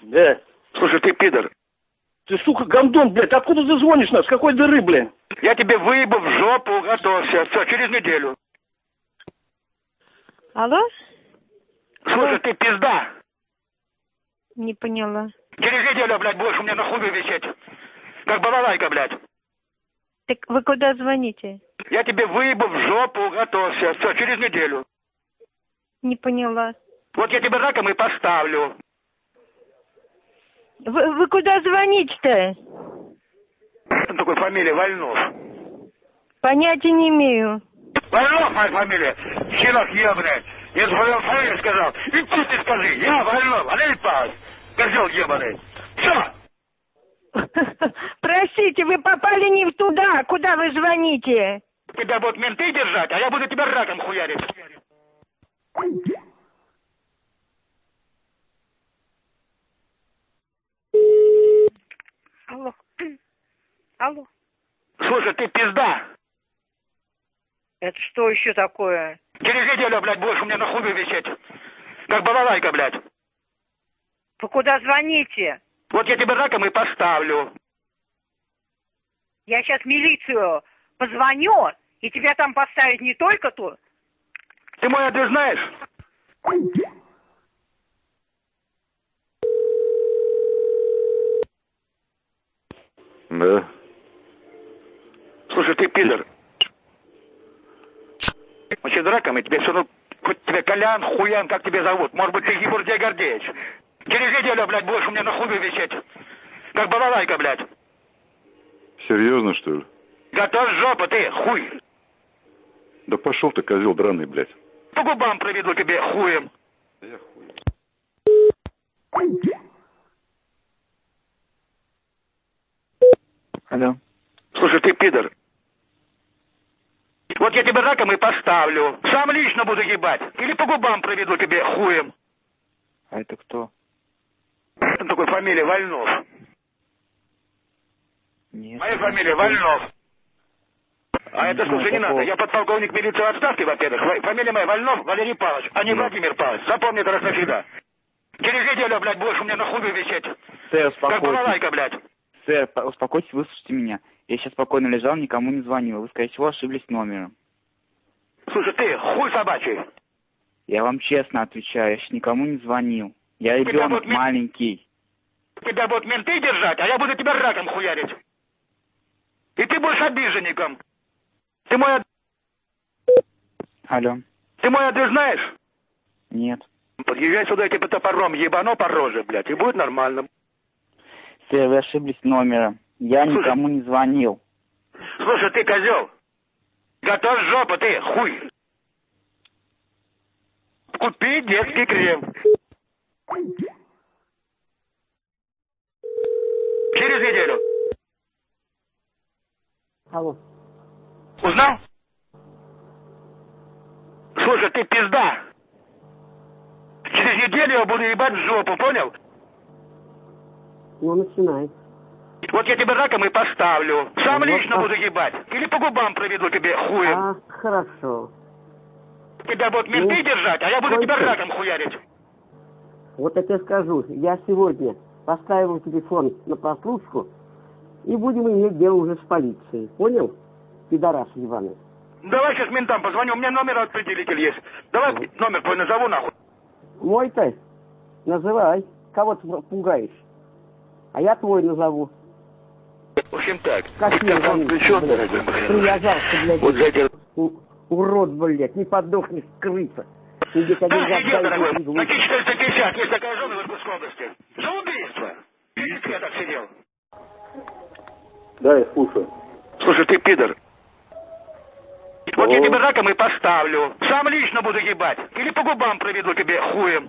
Да. Слушай, ты пидор. Ты, сука, гандон, блядь, откуда ты звонишь нас? С какой дыры, блядь? Я тебе выебу в жопу, готовься. Все, через неделю. Алло? Слушай, ты пизда. Не поняла. Через неделю, блядь, будешь у меня на хуй висеть. Как балалайка, блядь. Так вы куда звоните? Я тебе выебу в жопу, готовься. Все, через неделю. Не поняла. Вот я тебе раком и поставлю. Вы куда звоните-то? Что такой фамилия? Вольнов. Понятия не имею. Вольнов моя фамилия. Щенок ебаный. Я твою фамилию сказал. И ты скажи. Я Вольнов. Андрей Павлович. Козел ебаный. Все. Простите, вы попали не в туда. Куда вы звоните? Тебя будут менты держать, а я буду тебя раком хуярить. Алло. Алло. Слушай, ты пизда. Это что еще такое? Через неделю, блядь, будешь у меня на хуй висеть. Как балалайка, блядь. Вы куда звоните? Вот я тебе раком и поставлю. Я сейчас в милицию позвоню, и тебя там поставить не только тут. Ты мой адрес знаешь? Да. Слушай, ты пидор. Значит, раком, и тебе все, ну, хоть тебе Колян, Хуян, как тебя зовут. Может быть, ты Георгий Гордеевич. Через неделю, блядь, будешь у меня на хуй висеть. Как балалайка, блядь. Серьезно, что ли? Готовь жопу, ты, хуй. Да пошел ты, козел драный, блядь. По губам проведу тебе хуем. Да я хуй. Алло. Слушай, ты пидор. Вот я тебе раком и поставлю. Сам лично буду ебать. Или по губам проведу тебе хуем. А это кто? Что такой фамилия? Вольнов. Нет. Моя фамилия Вольнов. А это, слушай, не такого. надо. Я подполковник милиции в отставке, во-первых. Фамилия моя Вольнов Валерий Павлович, а не Владимир Павлович. Запомни это раз навсегда. Через неделю, блядь, будешь у меня на хуй висеть. Сэр, Как успокойтесь. балалайка, блядь. Сэр, успокойтесь, выслушайте меня. Я сейчас спокойно лежал, никому не звонил. Вы, скорее всего, ошиблись номером. Слушай, ты хуй собачий. Я вам честно отвечаю, я сейчас никому не звонил. Я Тебя ребенок будут маленький. Тебя будут менты держать, а я буду тебя раком хуярить. И ты будешь обиженником. Ты мой Алло. Ты мой адрес знаешь? Нет. Подъезжай сюда, я тебе топором ебану по роже, блядь, и будет нормально. Сэр, вы ошиблись номером. Я Слушай. никому не звонил. Слушай, ты козел. Готовь жопу, ты, хуй. Купи детский крем. Через неделю. Алло. Узнал? Слушай, ты пизда. Через неделю я буду ебать в жопу, понял? Ну, начинай. Вот я тебе раком и поставлю. Сам Вот лично так. буду ебать. Или по губам проведу тебе хуем. А, хорошо. Тебя будут менты Ну, держать, а я буду тебя сколько? раком хуярить. Вот я тебе скажу. Я сегодня поставил телефон на прослушку, и будем иметь дело уже с полицией. Понял? Пидорас ебаный. Давай сейчас ментам позвоню, у меня номер определитель есть. Давай номер твой назову нахуй. Мой-то? Называй. Кого ты пугаешь? А я твой назову. В общем так. Какие звонки, блядь? Привязался, блядь. Вот за эти... Урод, блядь, не подохнешь, крыса. Иди ко Да, мне, сидел, дорогой. блядь, На 450 есть такая зона в Иркутской области. За убийство. Видите, я так сидел. Да, я слушаю. Слушай, ты пидор. Вот О. я тебе раком и поставлю. Сам лично буду ебать. Или по губам проведу тебе хуем.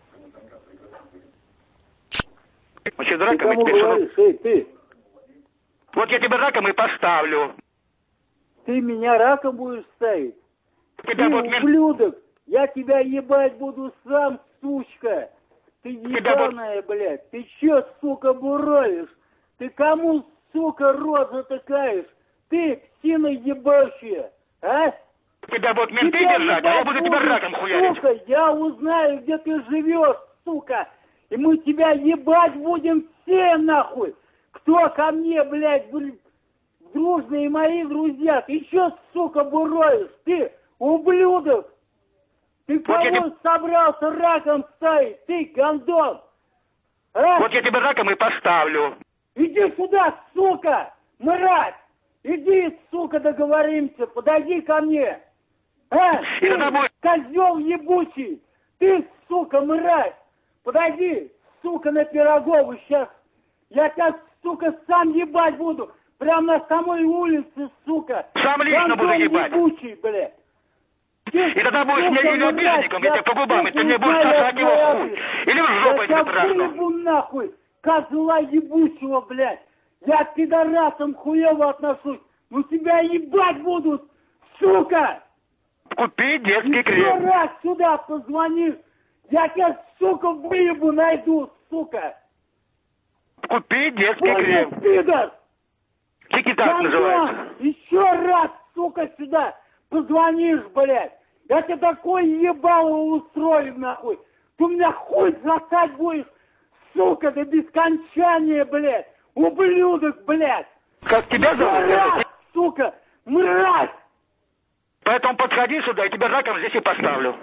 Значит, Ты раком и кому тебе все... говоришь, эй, ты? Вот я тебе раком и поставлю. Ты меня раком будешь ставить? Тебя Ты будут мент... ублюдок! Я тебя ебать буду сам, сучка! Ты Тебя вот- ебаная, блядь! Ты чё, сука, буравишь? Ты кому, сука, рот затыкаешь? Ты, псина ебащая, а? Тебя будут менты Тебя держать, а я ебать буду тебя будут, раком хуярить. Сука, я узнаю, где ты живешь, сука! И мы тебя ебать будем все, нахуй. Кто ко мне, блядь, дружные мои друзья. Ты чё, сука, буровишь? Ты, ублюдок. Ты кого собрался раком ставить? Ты, гондон. А? Вот я тебя раком и поставлю. Иди сюда, сука, мразь. Иди, сука, договоримся. Подойди ко мне. А? Ты, козел ебучий. Ты, сука, мразь. Подойди, сука, на Пирогову сейчас. Я тебя, сука, сам ебать буду. Прямо на самой улице, сука. Сам лично буду ебать. Ебучий, блядь. И тогда будешь мне или обидчиком, я тебе по губам, и ты мне будешь сосать его хуй. Или в жопу тебе трахну. Я выебу нахуй, козла ебучего, блядь. Я к пидорасам хуево отношусь. Ну тебя ебать будут, сука. Купи детский Еще крем. раз сюда позвонишь, я тебя, сука, выебу найду, сука. Купи детский крем. Пидор. Тики-так называется. Еще раз, сука, сюда позвонишь, блядь. Я тебе такое ебало устрою, нахуй. Ты у меня хуй сосать будешь, сука, до бескончания, блядь. Ублюдок, блядь. Как тебя зовут? Мразь, сука, мразь. Поэтому подходи сюда, я тебя раком здесь и поставлю.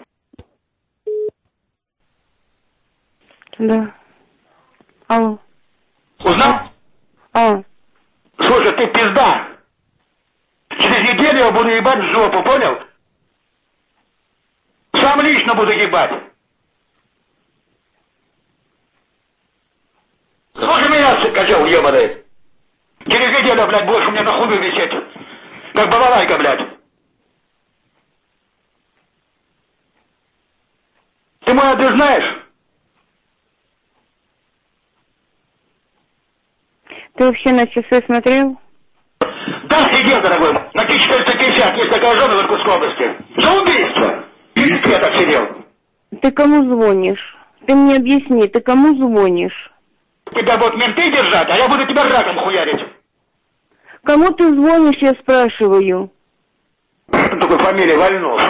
Да. Алло. Узнал? А. Слушай, ты пизда. Через неделю я буду ебать в жопу, понял? Сам лично буду ебать. Слушай меня, козел ебаный. Через неделю, блядь, будешь у меня на хуй висеть. Как балалайка, блядь. Ты мой адрес знаешь? Ты вообще на часы смотрел? Да, сидел, дорогой мой. На Т-450 есть такая зона в Иркутской области. За убийство. И я так сидел. Ты кому звонишь? Ты мне объясни, ты кому звонишь? Тебя будут менты держать, а я буду тебя раком хуярить. Кому ты звонишь, я спрашиваю? Такой фамилия Вольнов.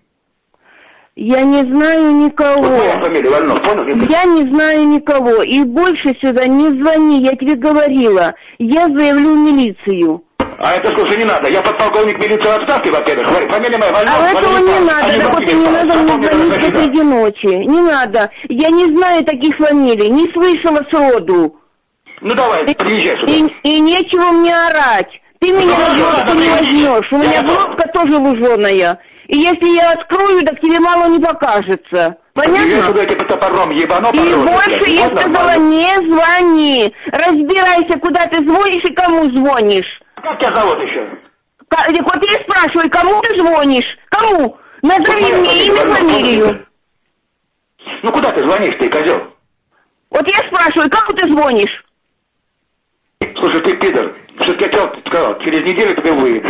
Я не знаю никого. Вот моя фамилия Вольнов, понял? Я не знаю никого. И больше сюда не звони, я тебе говорила. Я заявлю в милицию. А это, слушай, не надо. Я подполковник милиции в отставке, во-первых. Говори, фамилия моя Вольнов. А этого не надо. Так вот и не надо мне звонить посреди ночи. Не надо. Я не знаю таких фамилий. Не слышала сроду. Ну давай, приезжай сюда. И нечего мне орать. Ты меня на глотку не возьмешь. У меня глотка тоже луженая. И если я открою, так тебе мало не покажется. Понятно? Я сюда тебе топором ебану. И больше я сказала, не звони. Разбирайся, куда ты звонишь и кому звонишь. Как тебя зовут еще? Вот я спрашиваю, кому ты звонишь? Кому? Назови мне имя, фамилию. Ну куда ты звонишь, ты, козел? Вот я спрашиваю, кому ты звонишь? Слушай, ты пидор. Все-таки я тебе сказал, через неделю тебе выеду.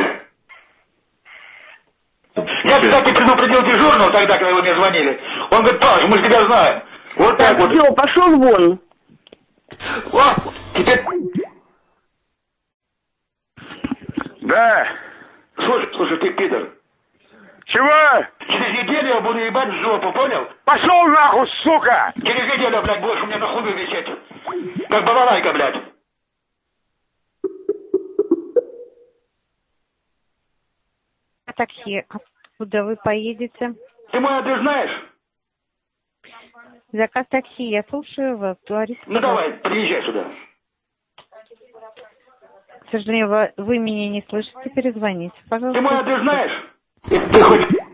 Я, кстати, предупредил дежурного тогда, когда вы мне звонили. Он говорит, Паш, мы же тебя знаем. Вот так вот. Все, пошел вон. О, теперь... Да. Слушай, ты пидор. Чего? Через неделю я буду ебать в жопу, понял? Пошел нахуй, сука! Через неделю, блядь, будешь у меня на хуй висеть. Как балалайка, блядь. Такси, откуда вы поедете? Ты мой адрес знаешь? Заказ такси, я слушаю вас. Говорите, ну давай, приезжай сюда. К сожалению, вы меня не слышите, перезвоните, пожалуйста. Ты мой адрес знаешь? Ты хоть